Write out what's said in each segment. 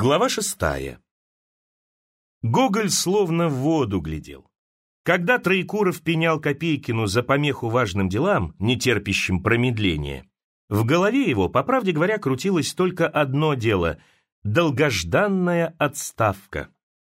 Глава 6. Гоголь словно в воду глядел. Когда Троекуров пенял Копейкину за помеху важным делам, не терпящим промедления, в голове его, по правде говоря, крутилось только одно дело — долгожданная отставка,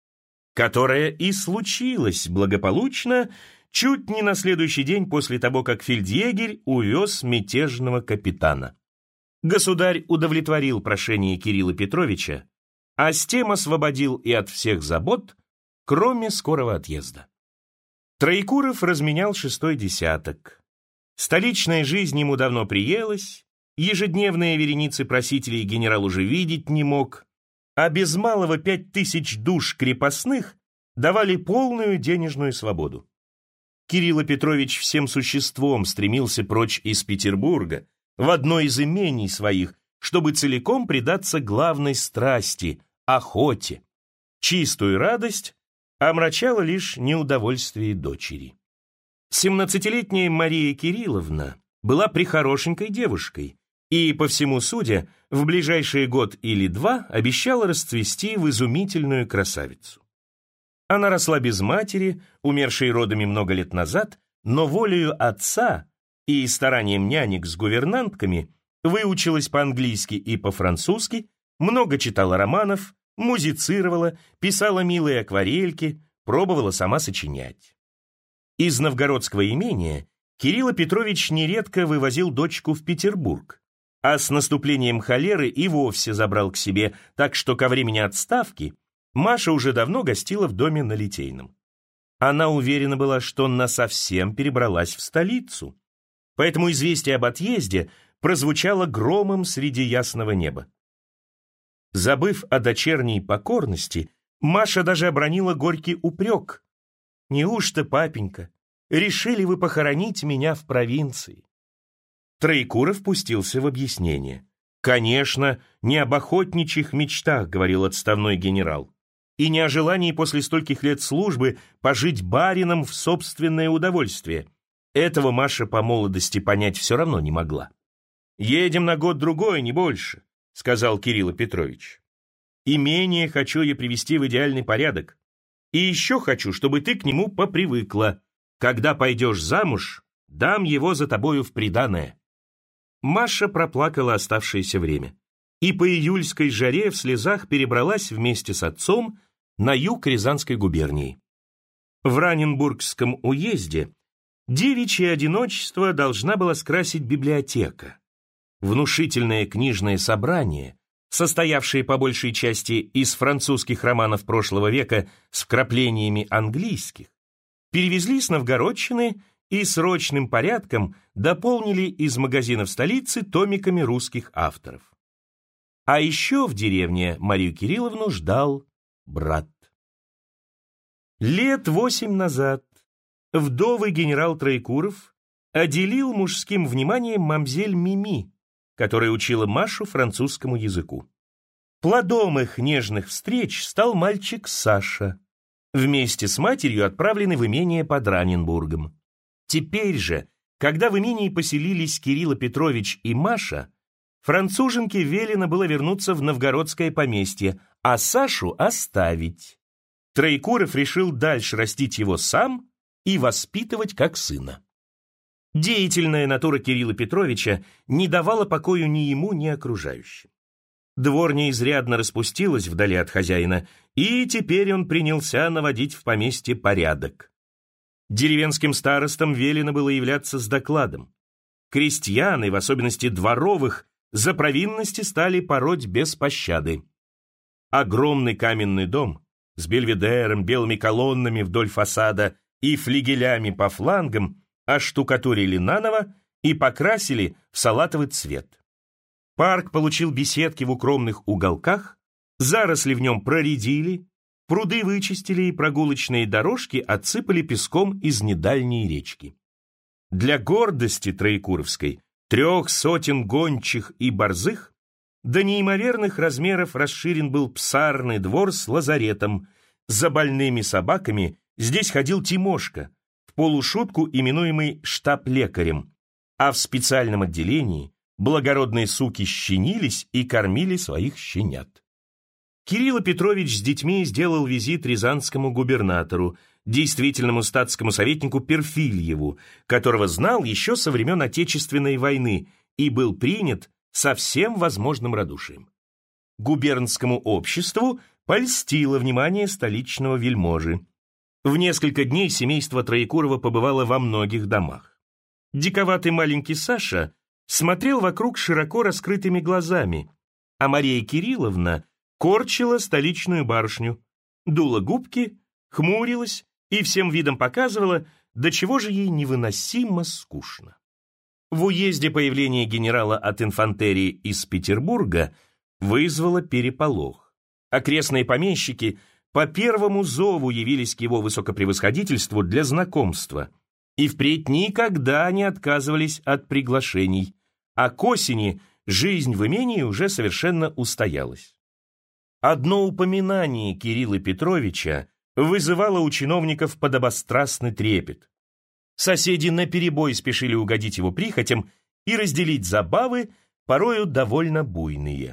которая и случилась благополучно чуть не на следующий день после того, как фельдъегерь увез мятежного капитана. Государь удовлетворил прошение Кирилла Петровича, а с тем освободил и от всех забот, кроме скорого отъезда. Троекуров разменял 6-й десяток. Столичная жизнь ему давно приелась, ежедневные вереницы просителей генерал уже видеть не мог, а без малого 5000 душ крепостных давали полную денежную свободу. Кирилл Петрович всем существом стремился прочь из Петербурга, в одно из имений своих, чтобы целиком предаться главной страсти – охоте. Чистую радость омрачало лишь неудовольствие дочери. 17-летняя Мария Кирилловна была прехорошенькой девушкой и, по всему судя, в ближайший год или два обещала расцвести в изумительную красавицу. Она росла без матери, умершей родами много лет назад, но волею отца и старанием нянек с гувернантками выучилась по-английски и по-французски, много читала романов, музицировала, писала милые акварельки, пробовала сама сочинять. Из новгородского имения Кирилл Петрович нередко вывозил дочку в Петербург, а с наступлением холеры и вовсе забрал к себе, так что ко времени отставки Маша уже давно гостила в доме на Литейном. Она уверена была, что насовсем перебралась в столицу, поэтому известие об отъезде прозвучало громом среди ясного неба. Забыв о дочерней покорности, Маша даже обронила горький упрек. «Неужто, папенька, решили вы похоронить меня в провинции?» Троекуров пустился в объяснение. «Конечно, не об охотничьих мечтах», — говорил отставной генерал, «и не о желании после стольких лет службы пожить барином в собственное удовольствие. Этого Маша по молодости понять все равно не могла». «Едем на год-другой, не больше», — сказал Кирилл Петрович. «Имение хочу я привести в идеальный порядок. И еще хочу, чтобы ты к нему попривыкла. Когда пойдешь замуж, дам его за тобою в приданое». Маша проплакала оставшееся время и по июльской жаре в слезах перебралась вместе с отцом на юг Рязанской губернии. В Раненбургском уезде девичье одиночество должна была скрасить библиотека. Внушительное книжное собрание, состоявшее по большей части из французских романов прошлого века с вкраплениями английских, перевезли с Новгородчины и срочным порядком дополнили из магазинов столицы томиками русских авторов. А еще в деревне Марию Кирилловну ждал брат. Лет 8 назад вдовый генерал Троекуров отделил мужским вниманием мамзель Мими, которая учила Машу французскому языку. Плодом их нежных встреч стал мальчик Саша, вместе с матерью отправленный в имение под Раненбургом. Теперь же, когда в имении поселились Кирилл Петрович и Маша, француженке велено было вернуться в новгородское поместье, а Сашу оставить. Троекуров решил дальше растить его сам и воспитывать как сына. Деятельная натура Кирилла Петровича не давала покою ни ему, ни окружающим. Дворня изрядно распустилась вдали от хозяина, и теперь он принялся наводить в поместье порядок. Деревенским старостам велено было являться с докладом. Крестьян, и в особенности дворовых, за провинности стали пороть без пощады. Огромный каменный дом с бельведером, белыми колоннами вдоль фасада и флигелями по флангам оштукатурили наново и покрасили в салатовый цвет. Парк получил беседки в укромных уголках, заросли в нем проредили, пруды вычистили и прогулочные дорожки отсыпали песком из недальней речки. Для гордости Троекуровской 300 гончих и борзых до неимоверных размеров расширен был псарный двор с лазаретом. За больными собаками здесь ходил Тимошка, в полушутку именуемый штаб-лекарем, а в специальном отделении благородные суки щенились и кормили своих щенят. Кирилл Петрович с детьми сделал визит рязанскому губернатору, действительному статскому советнику Перфильеву, которого знал еще со времен Отечественной войны и был принят со всем возможным радушием. Губернскому обществу польстило внимание столичного вельможи. В несколько дней семейство Троекурова побывало во многих домах. Диковатый маленький Саша смотрел вокруг широко раскрытыми глазами, а Мария Кирилловна корчила столичную барышню, дула губки, хмурилась и всем видом показывала, до чего же ей невыносимо скучно. В уезде появление генерала от инфантерии из Петербурга вызвало переполох. Окрестные помещики по первому зову явились к его высокопревосходительству для знакомства и впредь никогда не отказывались от приглашений, а к осени жизнь в имении уже совершенно устоялась. Одно упоминание Кирилла Петровича вызывало у чиновников подобострастный трепет. Соседи наперебой спешили угодить его прихотям и разделить забавы, порою довольно буйные.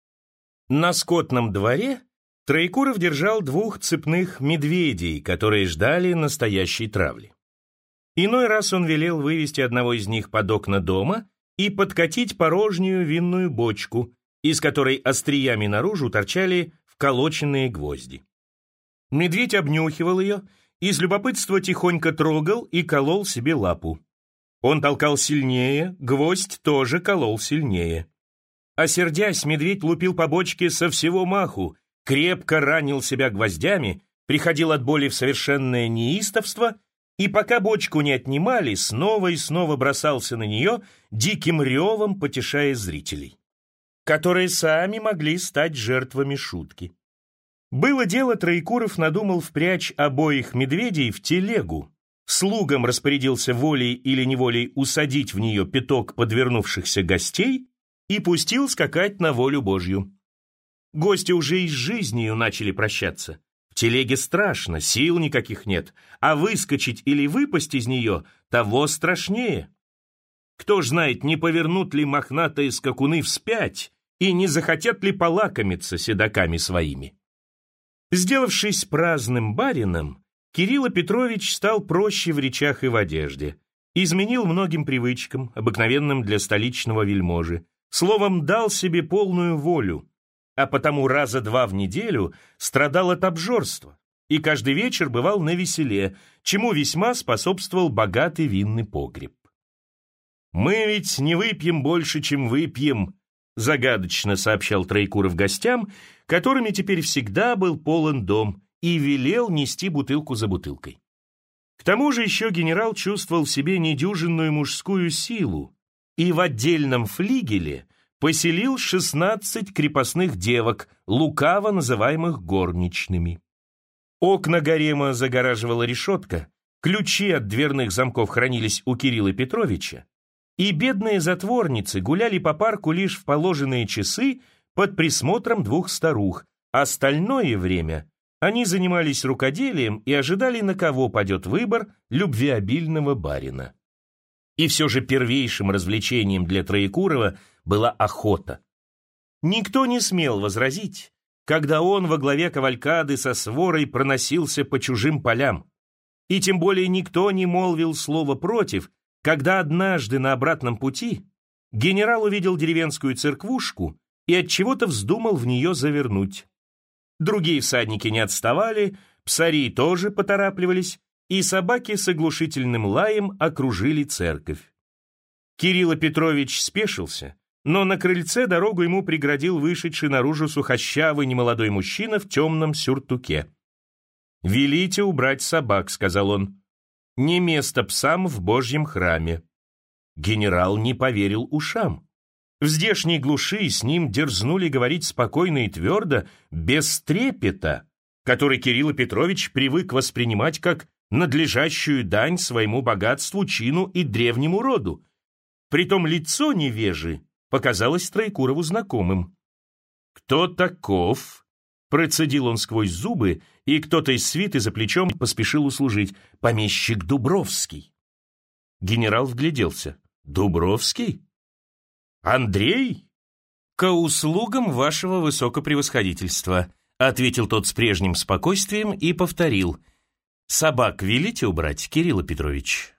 На скотном дворе Троекуров держал 2 цепных медведей, которые ждали настоящей травли. Иной раз он велел вывести одного из них под окна дома и подкатить порожнюю винную бочку, из которой остриями наружу торчали вколоченные гвозди. Медведь обнюхивал ее, из любопытства тихонько трогал и колол себе лапу. Он толкал сильнее, гвоздь тоже колол сильнее. Осердясь, медведь лупил по бочке со всего маху, крепко ранил себя гвоздями, приходил от боли в совершенное неистовство и, пока бочку не отнимали, снова и снова бросался на нее, диким ревом потешая зрителей, которые сами могли стать жертвами шутки. Было дело, Троекуров надумал впрячь обоих медведей в телегу, слугам распорядился волей или неволей усадить в нее пяток подвернувшихся гостей и пустил скакать на волю Божью. Гости уже и с жизнью начали прощаться. В телеге страшно, сил никаких нет, а выскочить или выпасть из нее того страшнее. Кто ж знает, не повернут ли мохнатые скакуны вспять и не захотят ли полакомиться седоками своими. Сделавшись праздным барином, Кирилл Петрович стал проще в речах и в одежде, изменил многим привычкам, обыкновенным для столичного вельможи, словом, дал себе полную волю, а потому раза 2 в неделю страдал от обжорства и каждый вечер бывал навеселе, чему весьма способствовал богатый винный погреб. «Мы ведь не выпьем больше, чем выпьем», загадочно сообщал Троекуров гостям, которыми теперь всегда был полон дом, и велел нести бутылку за бутылкой. К тому же еще генерал чувствовал в себе недюжинную мужскую силу и в отдельном флигеле поселил 16 крепостных девок, лукаво называемых горничными. Окна гарема загораживала решетка, ключи от дверных замков хранились у Кирилла Петровича, и бедные затворницы гуляли по парку лишь в положенные часы под присмотром 2 старух, а остальное время они занимались рукоделием и ожидали, на кого падет выбор любвеобильного барина. И все же первейшим развлечением для Троекурова была охота. Никто не смел возразить, когда он во главе кавалькады со сворой проносился по чужим полям, и тем более никто не молвил слова против, когда однажды на обратном пути генерал увидел деревенскую церквушку и отчего-то вздумал в нее завернуть. Другие всадники не отставали, псари тоже поторапливались, и собаки с оглушительным лаем окружили церковь. Кирилл Петрович спешился, но на крыльце дорогу ему преградил вышедший наружу сухощавый немолодой мужчина в темном сюртуке. «Велите убрать собак», — сказал он. «Не место псам в Божьем храме». Генерал не поверил ушам. В здешней глуши с ним дерзнули говорить спокойно и твердо, без трепета, который Кирилл Петрович привык воспринимать как надлежащую дань своему богатству, чину и древнему роду. Притом лицо невежи показалось Троекурову знакомым. «Кто таков?» — процедил он сквозь зубы, и кто-то из свиты за плечом поспешил услужить. «Помещик Дубровский». Генерал вгляделся. «Дубровский? Андрей?» «Ко услугам вашего высокопревосходительства», — ответил тот с прежним спокойствием и повторил. «Собак велите убрать, Кирилл Петрович?»